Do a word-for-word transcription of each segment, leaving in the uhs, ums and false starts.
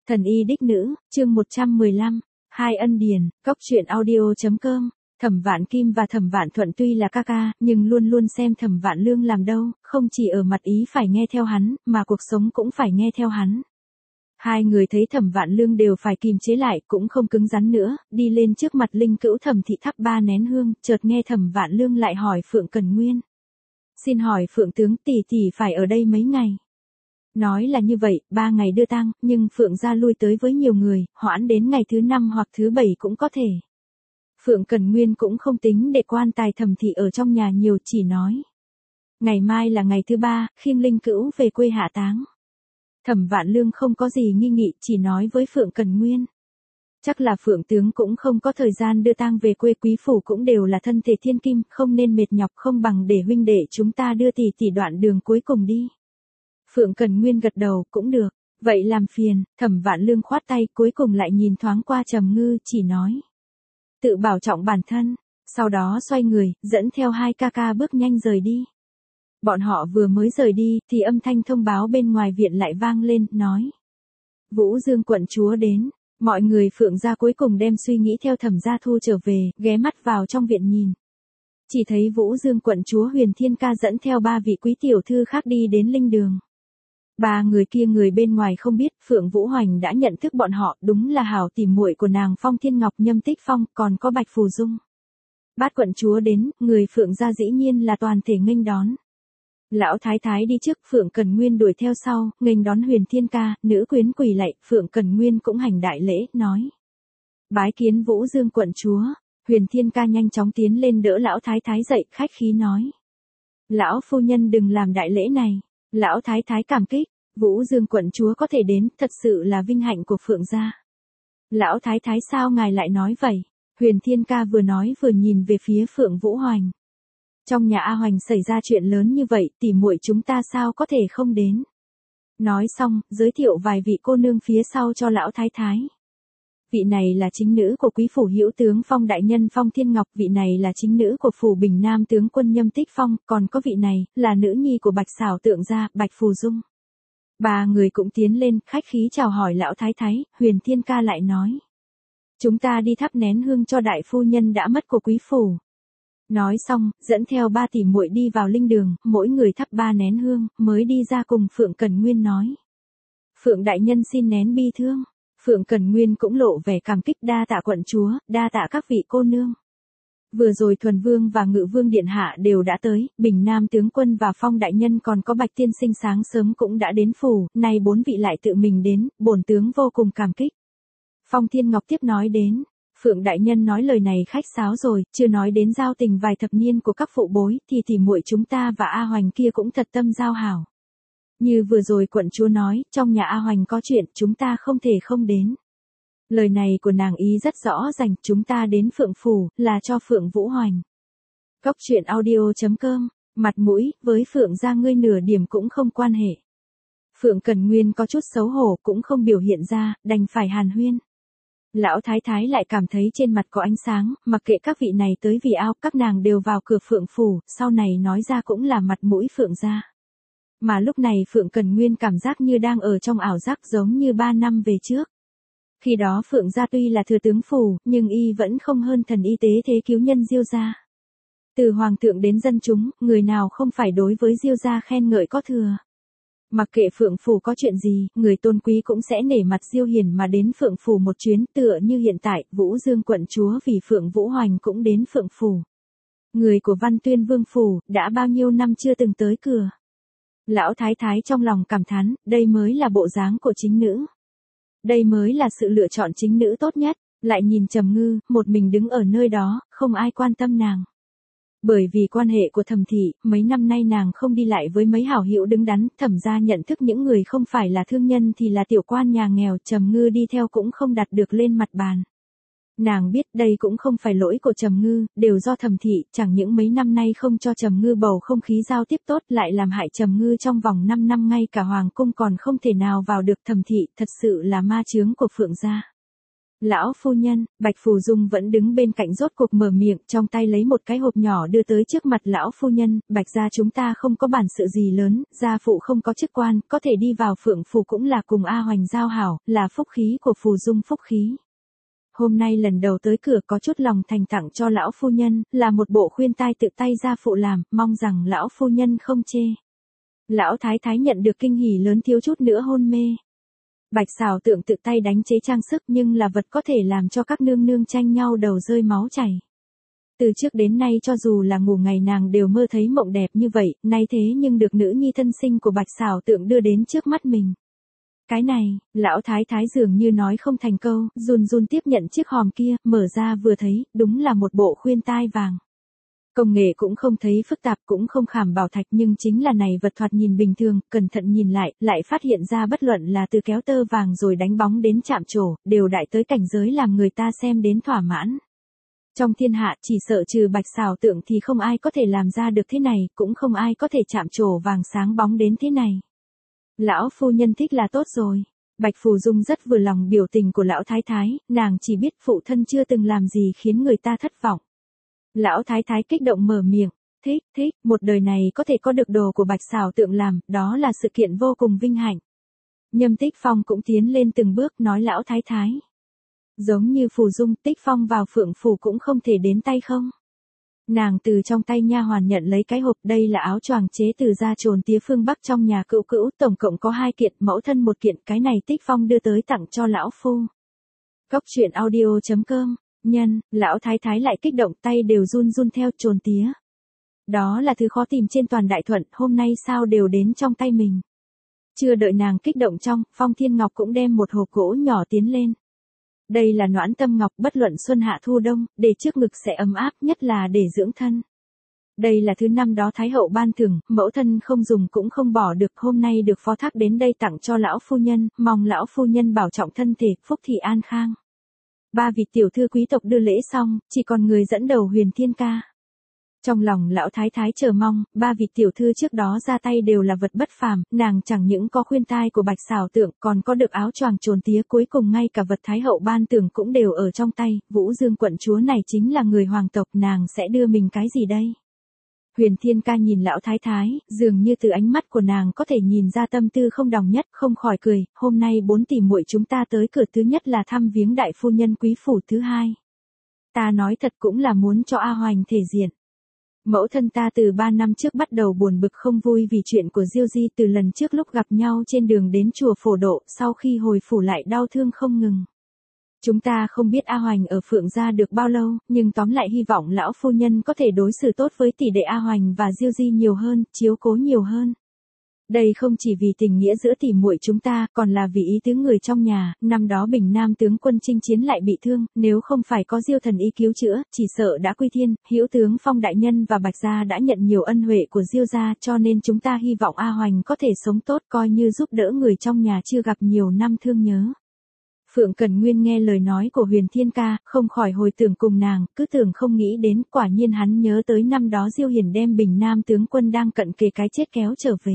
Thần y đích nữ, chương một trăm mười lăm, Hai ân điền, cốc truyện audio.com. Thẩm Vạn Kim và Thẩm Vạn Thuận tuy là ca ca, nhưng luôn luôn xem Thẩm Vạn Lương làm đâu, không chỉ ở mặt ý phải nghe theo hắn, mà cuộc sống cũng phải nghe theo hắn. Hai người thấy Thẩm Vạn Lương đều phải kìm chế lại, cũng không cứng rắn nữa, đi lên trước mặt Linh Cữu Thẩm thị thắp ba nén hương, chợt nghe Thẩm Vạn Lương lại hỏi Phượng Cần Nguyên. Xin hỏi Phượng tướng tỷ tỷ phải ở đây mấy ngày? Nói là như vậy, ba ngày đưa tang, nhưng Phượng gia lui tới với nhiều người, hoãn đến ngày thứ năm hoặc thứ bảy cũng có thể. Phượng Cần Nguyên cũng không tính để quan tài Thẩm thị ở trong nhà nhiều, chỉ nói. Ngày mai là ngày thứ ba, khiêng Linh Cữu về quê hạ táng. Thẩm Vạn Lương không có gì nghi nghị, chỉ nói với Phượng Cần Nguyên. Chắc là Phượng tướng cũng không có thời gian đưa tang về quê, quý phủ cũng đều là thân thể thiên kim, không nên mệt nhọc, không bằng để huynh đệ chúng ta đưa tỷ tỷ đoạn đường cuối cùng đi. Phượng Cần Nguyên gật đầu, cũng được, vậy làm phiền. Thẩm Vạn Lương khoát tay, cuối cùng lại nhìn thoáng qua Trầm Ngư, chỉ nói. Tự bảo trọng bản thân, sau đó xoay người, dẫn theo hai ca ca bước nhanh rời đi. Bọn họ vừa mới rời đi, thì âm thanh thông báo bên ngoài viện lại vang lên, nói. Vũ Dương quận chúa đến, mọi người Phượng gia cuối cùng đem suy nghĩ theo Thẩm gia thu trở về, ghé mắt vào trong viện nhìn. Chỉ thấy Vũ Dương quận chúa Huyền Thiên Ca dẫn theo ba vị quý tiểu thư khác đi đến linh đường. Ba người kia người bên ngoài không biết, Phượng Vũ Hoành đã nhận thức bọn họ, đúng là hảo tỉ muội của nàng Phong Thiên Ngọc Nhâm Tích Phong, còn có Bạch Phù Dung. Bát quận chúa đến, người Phượng gia dĩ nhiên là toàn thể nghênh đón. Lão thái thái đi trước, Phượng Cần Nguyên đuổi theo sau, nghênh đón Huyền Thiên Ca, nữ quyến quỳ lạy, Phượng Cần Nguyên cũng hành đại lễ, nói. Bái kiến Vũ Dương quận chúa. Huyền Thiên Ca nhanh chóng tiến lên đỡ lão thái thái dậy, khách khí nói. Lão phu nhân đừng làm đại lễ này. Lão thái thái cảm kích, Vũ Dương quận chúa có thể đến, thật sự là vinh hạnh của Phượng gia. Lão thái thái sao ngài lại nói vậy? Huyền Thiên Ca vừa nói vừa nhìn về phía Phượng Vũ Hoành. Trong nhà A Hoành xảy ra chuyện lớn như vậy, tỉ muội chúng ta sao có thể không đến? Nói xong, giới thiệu vài vị cô nương phía sau cho lão thái thái. Vị này là chính nữ của quý phủ hữu tướng Phong đại nhân Phong Thiên Ngọc, vị này là chính nữ của phủ Bình Nam tướng quân Nhâm Tích Phong, còn có vị này, là nữ nhi của Bạch Xảo Tượng gia, Bạch Phù Dung. Ba người cũng tiến lên, khách khí chào hỏi lão thái thái, Huyền Thiên Ca lại nói. Chúng ta đi thắp nén hương cho đại phu nhân đã mất của quý phủ. Nói xong, dẫn theo ba tỷ muội đi vào linh đường, mỗi người thắp ba nén hương, mới đi ra cùng Phượng Cần Nguyên nói. Phượng đại nhân xin nén bi thương. Phượng Cần Nguyên cũng lộ vẻ cảm kích, đa tạ quận chúa, đa tạ các vị cô nương. Vừa rồi Thuần Vương và Ngự Vương Điện Hạ đều đã tới, Bình Nam tướng quân và Phong đại nhân còn có Bạch tiên sinh sáng sớm cũng đã đến phủ, nay bốn vị lại tự mình đến, bổn tướng vô cùng cảm kích. Phong Thiên Ngọc tiếp nói đến, Phượng đại nhân nói lời này khách sáo rồi, chưa nói đến giao tình vài thập niên của các phụ bối, thì tỉ muội chúng ta và A Hoành kia cũng thật tâm giao hảo. Như vừa rồi quận chúa nói, trong nhà A Hoành có chuyện, chúng ta không thể không đến. Lời này của nàng ý rất rõ ràng, chúng ta đến Phượng phủ, là cho Phượng Vũ Hoành. Cốc truyện audio.com, mặt mũi, với Phượng gia ngươi nửa điểm cũng không quan hệ. Phượng Cần Nguyên có chút xấu hổ, cũng không biểu hiện ra, đành phải hàn huyên. Lão thái thái lại cảm thấy trên mặt có ánh sáng, mặc kệ các vị này tới vì ao, các nàng đều vào cửa Phượng phủ, sau này nói ra cũng là mặt mũi Phượng gia. Mà lúc này Phượng Cần Nguyên cảm giác như đang ở trong ảo giác, giống như ba năm về trước. Khi đó Phượng gia tuy là thừa tướng phủ, nhưng y vẫn không hơn thần y tế thế cứu nhân Diêu gia. Từ hoàng thượng đến dân chúng, người nào không phải đối với Diêu gia khen ngợi có thừa. Mặc kệ Phượng phủ có chuyện gì, người tôn quý cũng sẽ nể mặt Diêu hiền mà đến Phượng phủ một chuyến, tựa như hiện tại, Vũ Dương quận chúa vì Phượng Vũ Hoành cũng đến Phượng phủ. Người của Văn Tuyên Vương phủ, đã bao nhiêu năm chưa từng tới cửa. Lão thái thái trong lòng cảm thán, đây mới là bộ dáng của chính nữ. Đây mới là sự lựa chọn chính nữ tốt nhất, lại nhìn Trầm Ngư, một mình đứng ở nơi đó, không ai quan tâm nàng. Bởi vì quan hệ của Thẩm thị, mấy năm nay nàng không đi lại với mấy hảo hữu đứng đắn, Thẩm gia nhận thức những người không phải là thương nhân thì là tiểu quan nhà nghèo, Trầm Ngư đi theo cũng không đặt được lên mặt bàn. Nàng biết đây cũng không phải lỗi của Trầm Ngư, đều do Thẩm thị, chẳng những mấy năm nay không cho Trầm Ngư bầu không khí giao tiếp tốt, lại làm hại Trầm Ngư trong vòng năm năm ngay cả hoàng cung còn không thể nào vào được. Thẩm thị, thật sự là ma chướng của Phượng gia. Lão phu nhân, Bạch Phù Dung vẫn đứng bên cạnh rốt cuộc mở miệng, trong tay lấy một cái hộp nhỏ đưa tới trước mặt lão phu nhân, Bạch gia chúng ta không có bản sự gì lớn, gia phụ không có chức quan, có thể đi vào Phượng phủ cũng là cùng A Hoành giao hảo, là phúc khí của Phù Dung phúc khí. Hôm nay lần đầu tới cửa có chút lòng thành tặng cho lão phu nhân, là một bộ khuyên tai tự tay gia phụ làm, mong rằng lão phu nhân không chê. Lão thái thái nhận được kinh hỉ lớn thiếu chút nữa hôn mê. Bạch xảo tượng tự tay đánh chế trang sức nhưng là vật có thể làm cho các nương nương tranh nhau đầu rơi máu chảy. Từ trước đến nay cho dù là ngủ ngày nàng đều mơ thấy mộng đẹp như vậy, nay thế nhưng được nữ nhi thân sinh của bạch xảo tượng đưa đến trước mắt mình. Cái này, lão thái thái dường như nói không thành câu, run run tiếp nhận chiếc hòm kia, mở ra vừa thấy, đúng là một bộ khuyên tai vàng. Công nghệ cũng không thấy phức tạp cũng không khảm bảo thạch nhưng chính là này vật thoạt nhìn bình thường, cẩn thận nhìn lại, lại phát hiện ra bất luận là từ kéo tơ vàng rồi đánh bóng đến chạm trổ, đều đại tới cảnh giới làm người ta xem đến thỏa mãn. Trong thiên hạ chỉ sợ trừ bạch xảo tượng thì không ai có thể làm ra được thế này, cũng không ai có thể chạm trổ vàng sáng bóng đến thế này. Lão phu nhân thích là tốt rồi. Bạch Phù Dung rất vừa lòng biểu tình của lão thái thái, nàng chỉ biết phụ thân chưa từng làm gì khiến người ta thất vọng. Lão thái thái kích động mở miệng, thích, thích, một đời này có thể có được đồ của bạch xảo tượng làm, đó là sự kiện vô cùng vinh hạnh. Nhâm Tích Phong cũng tiến lên từng bước nói lão thái thái. Giống như Phù Dung, Tích Phong vào Phượng phủ cũng không thể đến tay không. Nàng từ trong tay nha hoàn nhận lấy cái hộp, đây là áo choàng chế từ da trồn tía phương Bắc trong nhà cữu cữu, tổng cộng có hai kiện, mẫu thân một kiện, cái này Tích Phong đưa tới tặng cho lão phu. Cốc truyện audio chấm com. Nhân, lão thái thái lại kích động tay đều run run theo trồn tía. Đó là thứ khó tìm trên toàn Đại Thuận, hôm nay sao đều đến trong tay mình. Chưa đợi nàng kích động trong, Phong Thiên Ngọc cũng đem một hộp gỗ nhỏ tiến lên. Đây là noãn tâm ngọc bất luận xuân hạ thu đông, để trước ngực sẽ ấm áp nhất là để dưỡng thân. Đây là thứ năm đó Thái hậu ban thưởng, mẫu thân không dùng cũng không bỏ được, hôm nay được phó thác đến đây tặng cho lão phu nhân, mong lão phu nhân bảo trọng thân thể, phúc thị an khang. Ba vị tiểu thư quý tộc đưa lễ xong, chỉ còn người dẫn đầu Huyền Thiên ca. Trong lòng lão thái thái chờ mong, ba vị tiểu thư trước đó ra tay đều là vật bất phàm, nàng chẳng những có khuyên tai của bạch xảo tượng, còn có được áo choàng trồn tía, cuối cùng ngay cả vật Thái hậu ban tưởng cũng đều ở trong tay, Vũ Dương quận chúa này chính là người hoàng tộc, nàng sẽ đưa mình cái gì đây? Huyền Thiên ca nhìn lão thái thái, dường như từ ánh mắt của nàng có thể nhìn ra tâm tư không đồng nhất, không khỏi cười, hôm nay bốn tỷ muội chúng ta tới cửa, thứ nhất là thăm viếng đại phu nhân quý phủ, thứ hai. Ta nói thật cũng là muốn cho A Hoành thể diện. Mẫu thân ta từ ba năm trước bắt đầu buồn bực không vui vì chuyện của Diêu Di, từ lần trước lúc gặp nhau trên đường đến chùa Phổ Độ, sau khi hồi phủ lại đau thương không ngừng. Chúng ta không biết A Hoành ở Phượng gia được bao lâu, nhưng tóm lại hy vọng lão phu nhân có thể đối xử tốt với tỷ đệ A Hoành và Diêu Di nhiều hơn, chiếu cố nhiều hơn. Đây không chỉ vì tình nghĩa giữa tỷ muội chúng ta, còn là vì ý tứ người trong nhà, năm đó Bình Nam tướng quân chinh chiến lại bị thương, nếu không phải có Diêu thần y cứu chữa, chỉ sợ đã quy thiên, Hữu tướng Phong đại nhân và Bạch gia đã nhận nhiều ân huệ của Diêu gia, cho nên chúng ta hy vọng A Hoành có thể sống tốt, coi như giúp đỡ người trong nhà chưa gặp nhiều năm thương nhớ. Phượng Cẩn Nguyên nghe lời nói của Huyền Thiên ca, không khỏi hồi tưởng cùng nàng, cứ tưởng không nghĩ đến, quả nhiên hắn nhớ tới năm đó Diêu Hiền đem Bình Nam tướng quân đang cận kề cái chết kéo trở về.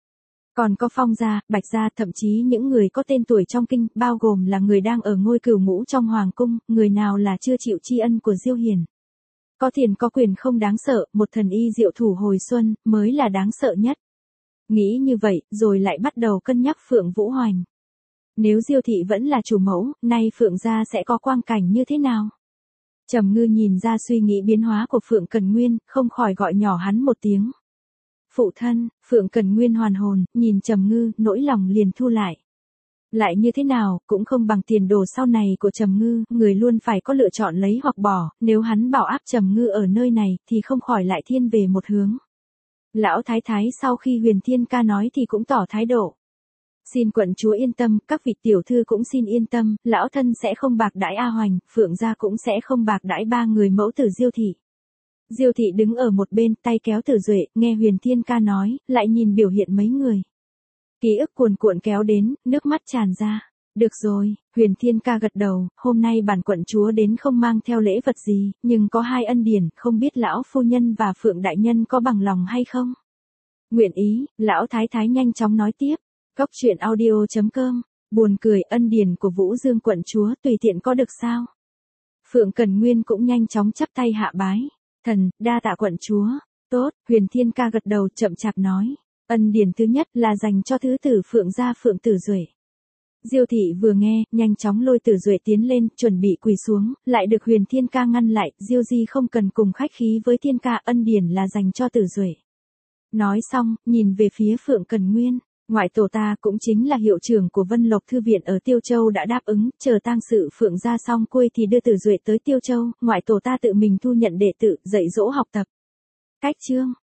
Còn có Phong gia, Bạch gia, thậm chí những người có tên tuổi trong kinh, bao gồm là người đang ở ngôi cửu ngũ trong hoàng cung, người nào là chưa chịu tri ân của Diêu Hiền. Có tiền có quyền không đáng sợ, một thần y diệu thủ hồi xuân, mới là đáng sợ nhất. Nghĩ như vậy, rồi lại bắt đầu cân nhắc Phượng Vũ Hoành. Nếu Diêu thị vẫn là chủ mẫu, nay Phượng gia sẽ có quang cảnh như thế nào? Trầm Ngư nhìn ra suy nghĩ biến hóa của Phượng Cần Nguyên, không khỏi gọi nhỏ hắn một tiếng. Phụ thân, Phượng Cần Nguyên hoàn hồn, nhìn Trầm Ngư, nỗi lòng liền thu lại. Lại như thế nào, cũng không bằng tiền đồ sau này của Trầm Ngư, người luôn phải có lựa chọn lấy hoặc bỏ, nếu hắn bảo áp Trầm Ngư ở nơi này, thì không khỏi lại thiên về một hướng. Lão thái thái sau khi Huyền Thiên ca nói thì cũng tỏ thái độ. Xin quận chúa yên tâm, các vị tiểu thư cũng xin yên tâm, lão thân sẽ không bạc đãi A Hoành, Phượng gia cũng sẽ không bạc đãi ba người mẫu tử Diêu thị. Diêu thị đứng ở một bên, tay kéo Tử Duệ, nghe Huyền Thiên ca nói, lại nhìn biểu hiện mấy người. Ký ức cuồn cuộn kéo đến, nước mắt tràn ra. Được rồi, Huyền Thiên ca gật đầu, hôm nay bản quận chúa đến không mang theo lễ vật gì, nhưng có hai ân điển, không biết lão phu nhân và Phượng đại nhân có bằng lòng hay không? Nguyện ý, lão thái thái nhanh chóng nói tiếp. Cốc truyện audio chấm com Buồn cười, ân điển của Vũ Dương quận chúa tùy tiện có được sao? Phượng Cần Nguyên cũng nhanh chóng chắp tay hạ bái. Thần, đa tạ quận chúa. Tốt, Huyền Thiên Ca gật đầu chậm chạp nói. Ân điển thứ nhất là dành cho thứ tử Phượng gia Phượng Tử Duệ. Diêu thị vừa nghe, nhanh chóng lôi Tử Duệ tiến lên, chuẩn bị quỳ xuống, lại được Huyền Thiên Ca ngăn lại, Diêu di không cần cùng khách khí với Thiên Ca, ân điển là dành cho Tử Duệ. Nói xong, nhìn về phía Phượng Cần Nguyên, ngoại tổ ta cũng chính là hiệu trưởng của Vân Lộc Thư viện ở Tiêu Châu đã đáp ứng, chờ tang sự Phượng gia xong xuôi thì đưa Tử Duệ tới Tiêu Châu, ngoại tổ ta tự mình thu nhận đệ tử, dạy dỗ học tập. Cách chương